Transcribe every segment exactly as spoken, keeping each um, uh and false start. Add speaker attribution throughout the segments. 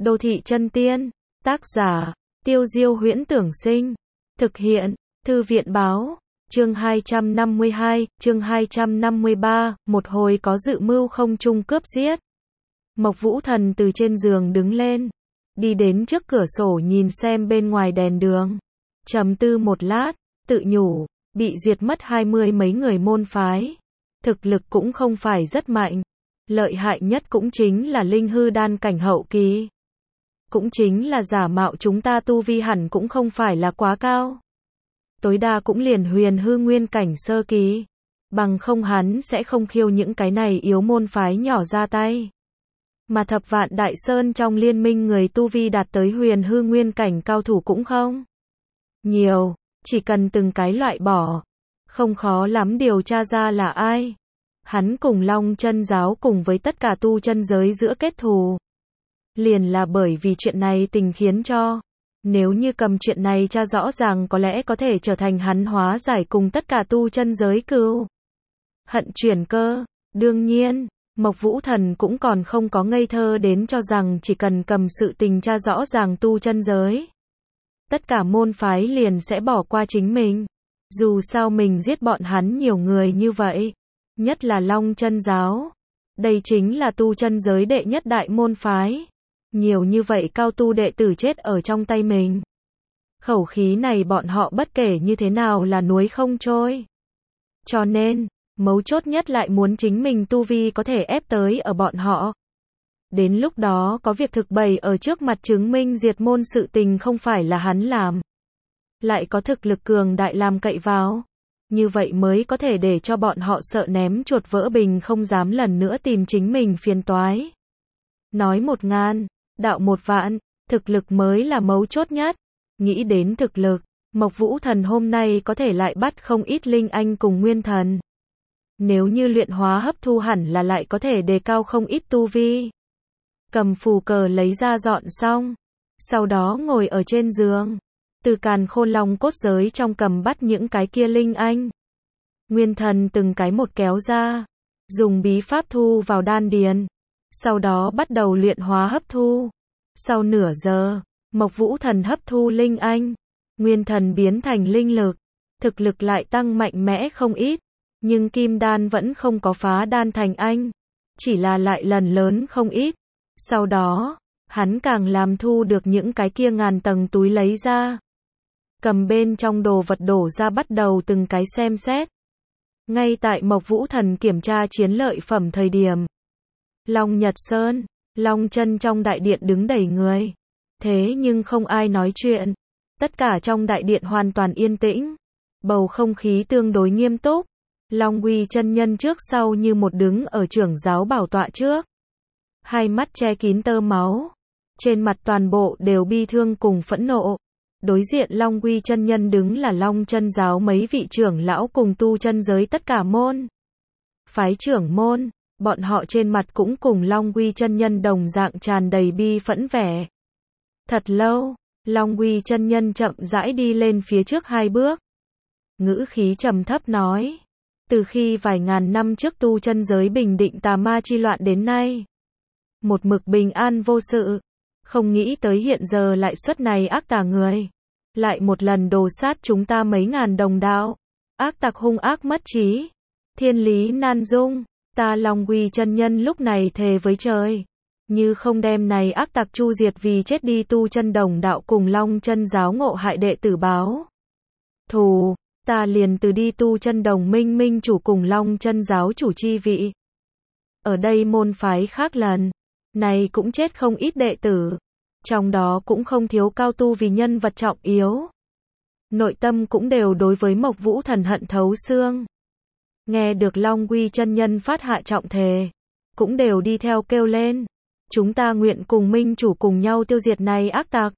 Speaker 1: Đô thị chân tiên, tác giả, Tiêu Diêu Huyễn Tưởng Sinh, thực hiện, Thư viện Báo, chương hai trăm năm mươi hai, chương hai trăm năm mươi ba, một hồi có dự mưu không trung cướp giết. Mộc Vũ Thần từ trên giường đứng lên, đi đến trước cửa sổ nhìn xem bên ngoài đèn đường, trầm tư một lát, tự nhủ, bị diệt mất hai mươi mấy người môn phái, thực lực cũng không phải rất mạnh, lợi hại nhất cũng chính là linh hư đan cảnh hậu kỳ. Cũng chính là giả mạo chúng ta tu vi hẳn cũng không phải là quá cao. Tối đa cũng liền huyền hư nguyên cảnh sơ kỳ. Bằng không hắn sẽ không khiêu những cái này yếu môn phái nhỏ ra tay. Mà thập vạn đại sơn trong liên minh người tu vi đạt tới huyền hư nguyên cảnh cao thủ cũng không nhiều, chỉ cần từng cái loại bỏ. Không khó lắm điều tra ra là ai. Hắn cùng Long Chân giáo cùng với tất cả tu chân giới giữa kết thù. Liền là bởi vì chuyện này tình khiến cho, nếu như cầm chuyện này tra rõ ràng có lẽ có thể trở thành hắn hóa giải cùng tất cả tu chân giới cừu hận chuyển cơ. Đương nhiên, Mộc Vũ Thần cũng còn không có ngây thơ đến cho rằng chỉ cần cầm sự tình tra rõ ràng tu chân giới, tất cả môn phái liền sẽ bỏ qua chính mình. Dù sao mình giết bọn hắn nhiều người như vậy, nhất là Long Chân giáo, đây chính là tu chân giới đệ nhất đại môn phái. Nhiều như vậy cao tu đệ tử chết ở trong tay mình. Khẩu khí này bọn họ bất kể như thế nào là nuối không trôi. Cho nên, mấu chốt nhất lại muốn chính mình tu vi có thể ép tới ở bọn họ. Đến lúc đó có việc thực bày ở trước mặt chứng minh diệt môn sự tình không phải là hắn làm. Lại có thực lực cường đại làm cậy vào. Như vậy mới có thể để cho bọn họ sợ ném chuột vỡ bình không dám lần nữa tìm chính mình phiền toái. Nói một ngàn, đạo một vạn, thực lực mới là mấu chốt nhất. Nghĩ đến thực lực, Mộc Vũ Thần hôm nay có thể lại bắt không ít linh anh cùng nguyên thần. Nếu như luyện hóa hấp thu hẳn là lại có thể đề cao không ít tu vi. Cầm phù cờ lấy ra dọn xong, sau đó ngồi ở trên giường, từ càn khôn long cốt giới trong cầm bắt những cái kia linh anh. Nguyên thần từng cái một kéo ra, dùng bí pháp thu vào đan điền. Sau đó bắt đầu luyện hóa hấp thu. Sau nửa giờ, Mộc Vũ Thần hấp thu linh anh, nguyên thần biến thành linh lực, thực lực lại tăng mạnh mẽ không ít, nhưng kim đan vẫn không có phá đan thành anh, chỉ là lại lần lớn không ít. Sau đó, hắn càng làm thu được những cái kia ngàn tầng túi lấy ra. Cầm bên trong đồ vật đổ ra bắt đầu từng cái xem xét. Ngay tại Mộc Vũ Thần kiểm tra chiến lợi phẩm thời điểm, Long Nhật Sơn, Long Chân trong đại điện đứng đầy người. Thế nhưng không ai nói chuyện. Tất cả trong đại điện hoàn toàn yên tĩnh. Bầu không khí tương đối nghiêm túc. Long Uy chân nhân trước sau như một đứng ở trưởng giáo bảo tọa trước. Hai mắt che kín tơ máu. Trên mặt toàn bộ đều bi thương cùng phẫn nộ. Đối diện Long Uy chân nhân đứng là Long Chân giáo mấy vị trưởng lão cùng tu chân giới tất cả môn phái trưởng môn. Bọn họ trên mặt cũng cùng Long Uy chân nhân đồng dạng tràn đầy bi phẫn vẻ. Thật lâu, Long Uy chân nhân chậm rãi đi lên phía trước hai bước. Ngữ khí trầm thấp nói, từ khi vài ngàn năm trước tu chân giới bình định tà ma chi loạn đến nay, một mực bình an vô sự, không nghĩ tới hiện giờ lại xuất này ác tà người, lại một lần đồ sát chúng ta mấy ngàn đồng đạo, ác tặc hung ác mất trí, thiên lý nan dung. Ta Long Uy chân nhân lúc này thề với trời, như không đem này ác tặc chu diệt vì chết đi tu chân đồng đạo cùng Long Chân giáo ngộ hại đệ tử báo thù, ta liền từ đi tu chân đồng minh minh chủ cùng Long Chân giáo chủ chi vị. Ở đây môn phái khác lần này cũng chết không ít đệ tử, trong đó cũng không thiếu cao tu vì nhân vật trọng yếu. Nội tâm cũng đều đối với Mộc Vũ Thần hận thấu xương. Nghe được Long Uy chân nhân phát hạ trọng thề, cũng đều đi theo kêu lên. Chúng ta nguyện cùng minh chủ cùng nhau tiêu diệt này ác tặc.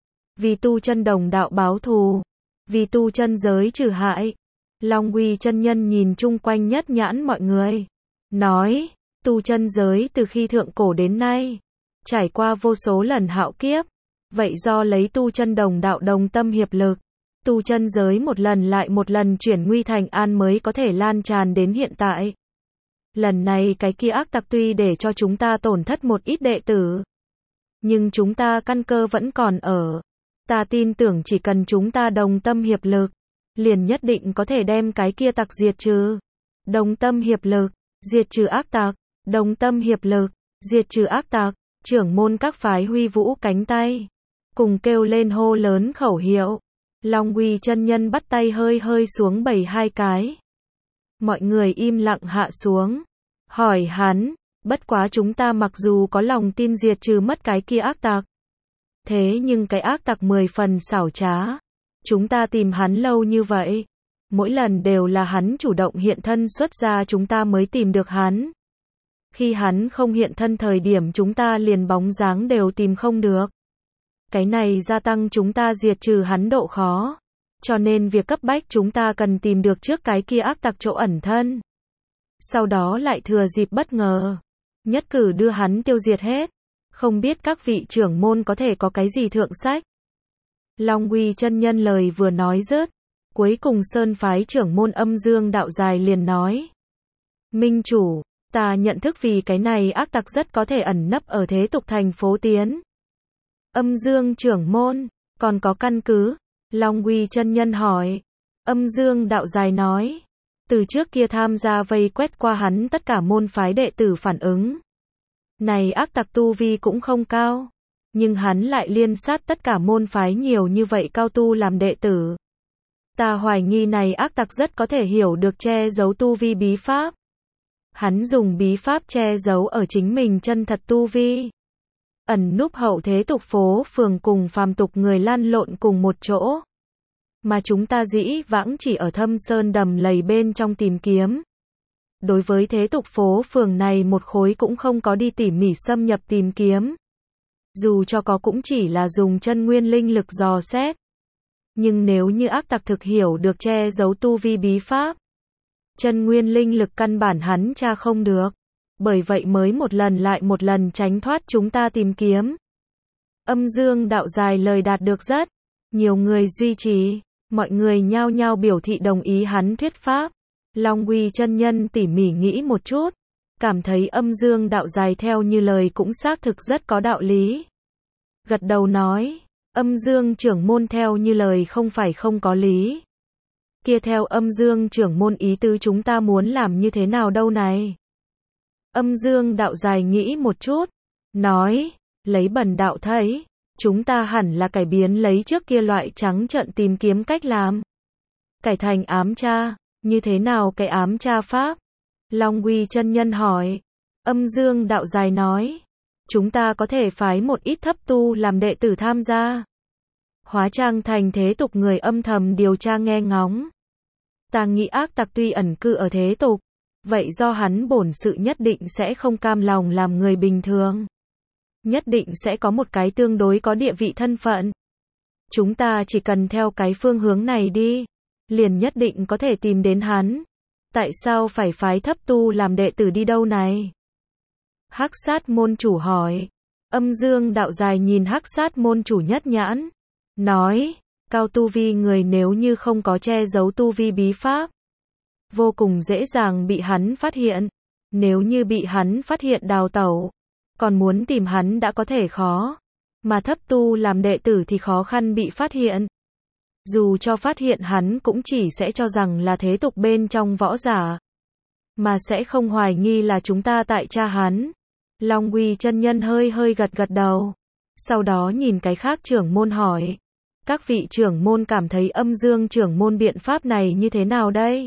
Speaker 1: Vì tu chân đồng đạo báo thù. Vì tu chân giới trừ hại. Long Uy chân nhân nhìn chung quanh nhất nhãn mọi người. Nói, tu chân giới từ khi thượng cổ đến nay, trải qua vô số lần hạo kiếp. Vậy do lấy tu chân đồng đạo đồng tâm hiệp lực. Tu chân giới một lần lại một lần chuyển nguy thành an mới có thể lan tràn đến hiện tại. Lần này cái kia ác tặc tuy để cho chúng ta tổn thất một ít đệ tử, Nhưng chúng ta căn cơ vẫn còn ở. Ta tin tưởng chỉ cần chúng ta đồng tâm hiệp lực, liền nhất định có thể đem cái kia tặc diệt trừ. Đồng tâm hiệp lực, diệt trừ ác tặc, đồng tâm hiệp lực, diệt trừ ác tặc, trưởng môn các phái huy vũ cánh tay, cùng kêu lên hô lớn khẩu hiệu. Long Uy chân nhân bắt tay hơi hơi xuống bảy hai cái. Mọi người im lặng hạ xuống, hỏi hắn, bất quá chúng ta mặc dù có lòng tin diệt trừ mất cái kia ác tặc, thế nhưng cái ác tặc mười phần xảo trá. Chúng ta tìm hắn lâu như vậy, mỗi lần đều là hắn chủ động hiện thân xuất ra chúng ta mới tìm được hắn. Khi hắn không hiện thân thời điểm chúng ta liền bóng dáng đều tìm không được. Cái này gia tăng chúng ta diệt trừ hắn độ khó. Cho nên việc cấp bách chúng ta cần tìm được trước cái kia ác tặc chỗ ẩn thân. Sau đó lại thừa dịp bất ngờ, nhất cử đưa hắn tiêu diệt hết. Không biết các vị trưởng môn có thể có cái gì thượng sách. Long Uy chân nhân lời vừa nói dứt, cuối cùng sơn phái trưởng môn Âm Dương đạo dài liền nói. Minh chủ, ta nhận thức vì cái này ác tặc rất có thể ẩn nấp ở thế tục thành phố Tiến. Âm Dương trưởng môn, còn có căn cứ? Long Uy chân nhân hỏi. Âm Dương đạo dài nói. Từ trước kia tham gia vây quét qua hắn tất cả môn phái đệ tử phản ứng. Này ác tặc tu vi cũng không cao. Nhưng hắn lại liên sát tất cả môn phái nhiều như vậy cao tu làm đệ tử. Ta hoài nghi này ác tặc rất có thể hiểu được che giấu tu vi bí pháp. Hắn dùng bí pháp che giấu ở chính mình chân thật tu vi. Ẩn núp hậu thế tục phố phường cùng phàm tục người lăn lộn cùng một chỗ. Mà chúng ta dĩ vãng chỉ ở thâm sơn đầm lầy bên trong tìm kiếm. Đối với thế tục phố phường này một khối cũng không có đi tỉ mỉ xâm nhập tìm kiếm. Dù cho có cũng chỉ là dùng chân nguyên linh lực dò xét. Nhưng nếu như ác tặc thực hiểu được che giấu tu vi bí pháp, chân nguyên linh lực căn bản hắn tra không được. Bởi vậy mới một lần lại một lần tránh thoát chúng ta tìm kiếm. Âm Dương đạo dài lời đạt được rất nhiều người duy trì, mọi người nhao nhao biểu thị đồng ý hắn thuyết pháp. Long Uy chân nhân tỉ mỉ nghĩ một chút, cảm thấy Âm Dương đạo dài theo như lời cũng xác thực rất có đạo lý. Gật đầu nói, Âm Dương trưởng môn theo như lời không phải không có lý. Kia theo Âm Dương trưởng môn ý tứ chúng ta muốn làm như thế nào đâu này? Âm Dương đạo dài nghĩ một chút, nói, lấy bần đạo thấy, chúng ta hẳn là cải biến lấy trước kia loại trắng trợn tìm kiếm cách làm. Cải thành ám tra, như thế nào cái ám tra pháp? Long Uy chân nhân hỏi. Âm Dương đạo dài nói, chúng ta có thể phái một ít thấp tu làm đệ tử tham gia. Hóa trang thành thế tục người âm thầm điều tra nghe ngóng. Ta nghĩ ác tặc tuy ẩn cư ở thế tục, vậy do hắn bổn sự nhất định sẽ không cam lòng làm người bình thường. Nhất định sẽ có một cái tương đối có địa vị thân phận. Chúng ta chỉ cần theo cái phương hướng này đi, liền nhất định có thể tìm đến hắn. Tại sao phải phái thấp tu làm đệ tử đi đâu này? Hắc Sát môn chủ hỏi. Âm Dương đạo dài nhìn Hắc Sát môn chủ nhất nhãn, nói, cao tu vi người nếu như không có che giấu tu vi bí pháp, vô cùng dễ dàng bị hắn phát hiện. Nếu như bị hắn phát hiện đào tẩu, còn muốn tìm hắn đã có thể khó. Mà thấp tu làm đệ tử thì khó khăn bị phát hiện. Dù cho phát hiện hắn cũng chỉ sẽ cho rằng là thế tục bên trong võ giả, mà sẽ không hoài nghi là chúng ta tại tra hắn. Long Uy chân nhân hơi hơi gật gật đầu. Sau đó nhìn cái khác trưởng môn hỏi. Các vị trưởng môn cảm thấy Âm Dương trưởng môn biện pháp này như thế nào đây?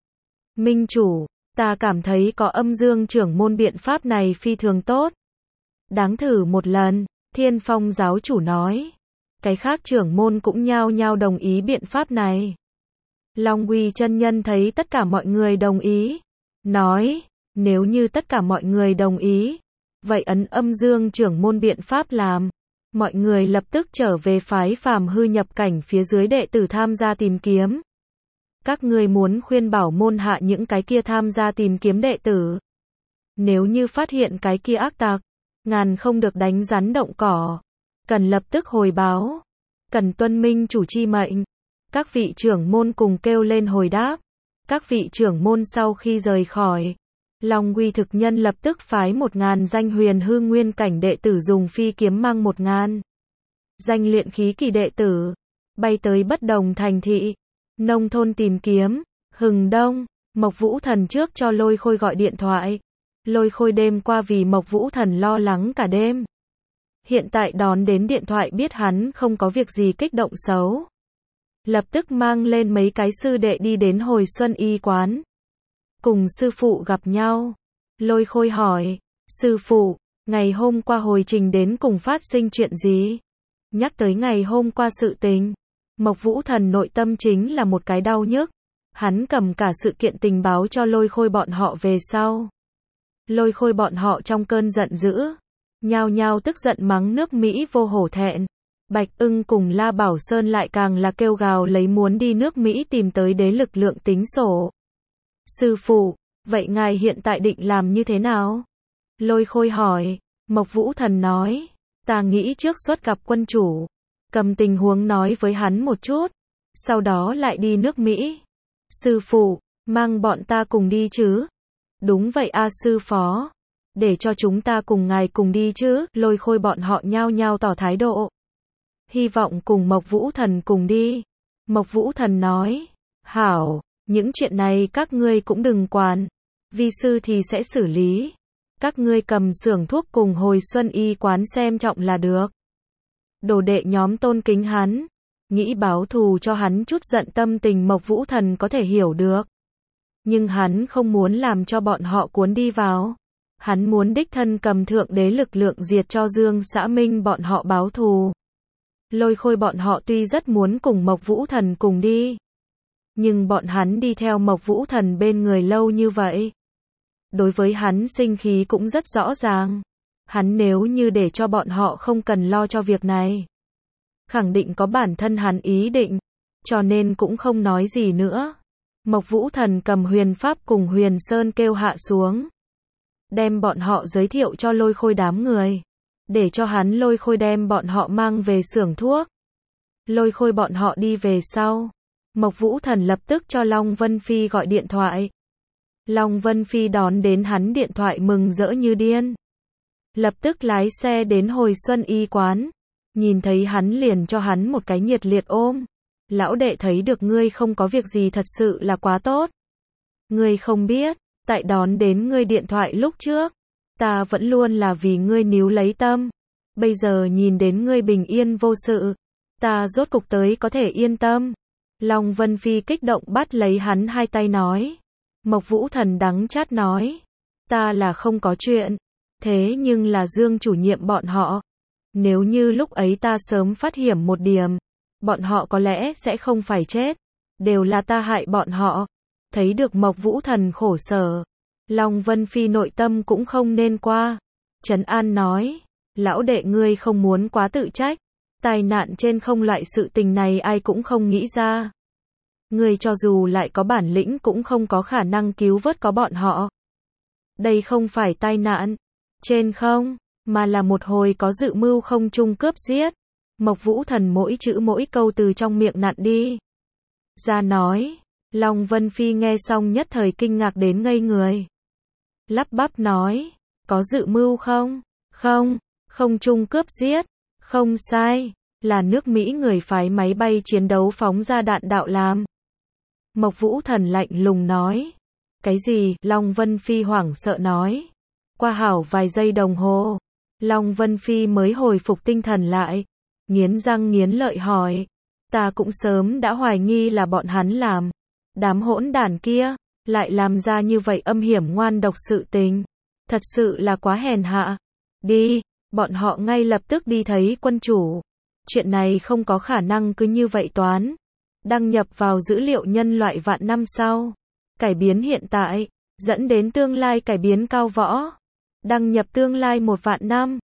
Speaker 1: Minh chủ, ta cảm thấy có Âm Dương trưởng môn biện pháp này phi thường tốt. Đáng thử một lần, Thiên Phong giáo chủ nói. Cái khác trưởng môn cũng nhao nhao đồng ý biện pháp này. Long Uy chân nhân thấy tất cả mọi người đồng ý, nói, nếu như tất cả mọi người đồng ý, vậy ấn Âm Dương trưởng môn biện pháp làm. Mọi người lập tức trở về phái phàm hư nhập cảnh phía dưới đệ tử tham gia tìm kiếm. Các ngươi muốn khuyên bảo môn hạ những cái kia tham gia tìm kiếm đệ tử. Nếu như phát hiện cái kia ác tặc, ngàn không được đánh rắn động cỏ. Cần lập tức hồi báo. Cần tuân minh chủ chi mệnh. Các vị trưởng môn cùng kêu lên hồi đáp. Các vị trưởng môn sau khi rời khỏi, Long Uy thực nhân lập tức phái một ngàn danh huyền hư nguyên cảnh đệ tử dùng phi kiếm mang một ngàn danh luyện khí kỳ đệ tử, bay tới bất đồng thành thị, nông thôn tìm kiếm. Hừng đông, Mộc Vũ Thần trước cho Lôi Khôi gọi điện thoại. Lôi Khôi đêm qua vì Mộc Vũ Thần lo lắng cả đêm. Hiện tại đón đến điện thoại biết hắn không có việc gì kích động xấu. Lập tức mang lên mấy cái sư đệ đi đến Hồi Xuân Y quán. Cùng sư phụ gặp nhau. Lôi Khôi hỏi, sư phụ, ngày hôm qua hồi trình đến cùng phát sinh chuyện gì? Nhắc tới ngày hôm qua sự tình, Mộc Vũ Thần nội tâm chính là một cái đau nhức. Hắn cầm cả sự kiện tình báo cho Lôi Khôi bọn họ về sau. Lôi Khôi bọn họ trong cơn giận dữ, nhao nhao tức giận mắng nước Mỹ vô hổ thẹn. Bạch Ưng cùng La Bảo Sơn lại càng là kêu gào lấy muốn đi nước Mỹ tìm tới đế lực lượng tính sổ. Sư phụ, vậy ngài hiện tại định làm như thế nào? Lôi Khôi hỏi. Mộc Vũ Thần nói, ta nghĩ trước xuất gặp quân chủ, cầm tình huống nói với hắn một chút, sau đó lại đi nước Mỹ. Sư phụ, mang bọn ta cùng đi chứ? Đúng vậy a sư phó, để cho chúng ta cùng ngài cùng đi chứ? Lôi Khôi bọn họ nhao nhao tỏ thái độ, hy vọng cùng Mộc Vũ Thần cùng đi. Mộc Vũ Thần nói, hảo, những chuyện này các ngươi cũng đừng quản, vi sư thì sẽ xử lý. Các ngươi cầm xưởng thuốc cùng Hồi Xuân Y quán xem trọng là được. Đồ đệ nhóm tôn kính hắn, nghĩ báo thù cho hắn chút giận tâm tình Mộc Vũ Thần có thể hiểu được. Nhưng hắn không muốn làm cho bọn họ cuốn đi vào. Hắn muốn đích thân cầm thượng đế lực lượng diệt cho Dương Xã Minh bọn họ báo thù. Lôi Khôi bọn họ tuy rất muốn cùng Mộc Vũ Thần cùng đi, nhưng bọn hắn đi theo Mộc Vũ Thần bên người lâu như vậy, đối với hắn sinh khí cũng rất rõ ràng. Hắn nếu như để cho bọn họ không cần lo cho việc này, khẳng định có bản thân hắn ý định, cho nên cũng không nói gì nữa. Mộc Vũ Thần cầm Huyền Pháp cùng Huyền Sơn kêu hạ xuống, đem bọn họ giới thiệu cho Lôi Khôi đám người, để cho hắn Lôi Khôi đem bọn họ mang về xưởng thuốc. Lôi Khôi bọn họ đi về sau, Mộc Vũ Thần lập tức cho Long Vân Phi gọi điện thoại. Long Vân Phi đón đến hắn điện thoại mừng rỡ như điên, lập tức lái xe đến Hồi Xuân Y quán, nhìn thấy hắn liền cho hắn một cái nhiệt liệt ôm. Lão đệ thấy được ngươi không có việc gì thật sự là quá tốt. Ngươi không biết, tại đón đến ngươi điện thoại lúc trước, ta vẫn luôn là vì ngươi níu lấy tâm. Bây giờ nhìn đến ngươi bình yên vô sự, ta rốt cục tới có thể yên tâm. Long Vân Phi kích động bắt lấy hắn hai tay nói. Mộc Vũ Thần đắng chát nói, ta là không có chuyện, thế nhưng là Dương chủ nhiệm bọn họ. Nếu như lúc ấy ta sớm phát hiểm một điểm, bọn họ có lẽ sẽ không phải chết. Đều là ta hại bọn họ. Thấy được Mộc Vũ Thần khổ sở, Long Vân Phi nội tâm cũng không nên qua. Trấn an nói, lão đệ ngươi không muốn quá tự trách. Tai nạn trên không loại sự tình này ai cũng không nghĩ ra. Ngươi cho dù lại có bản lĩnh cũng không có khả năng cứu vớt có bọn họ. Đây không phải tai nạn trên không, mà là một hồi có dự mưu không trung cướp giết. Mộc Vũ Thần mỗi chữ mỗi câu từ trong miệng nặn đi ra nói. Long Vân Phi nghe xong nhất thời kinh ngạc đến ngây người. Lắp bắp nói, có dự mưu không? Không, không trung cướp giết. Không sai, là nước Mỹ người phái máy bay chiến đấu phóng ra đạn đạo làm. Mộc Vũ Thần lạnh lùng nói. Cái gì? Long Vân Phi hoảng sợ nói. Qua hảo vài giây đồng hồ, Long Vân Phi mới hồi phục tinh thần lại, nghiến răng nghiến lợi hỏi. Ta cũng sớm đã hoài nghi là bọn hắn làm. Đám hỗn đản kia, lại làm ra như vậy âm hiểm ngoan độc sự tình. Thật sự là quá hèn hạ. Đi, bọn họ ngay lập tức đi thấy quân chủ. Chuyện này không có khả năng cứ như vậy toán. Đăng nhập vào dữ liệu nhân loại vạn năm sau. Cải biến hiện tại, dẫn đến tương lai cải biến cao võ. Đăng nhập tương lai một vạn năm.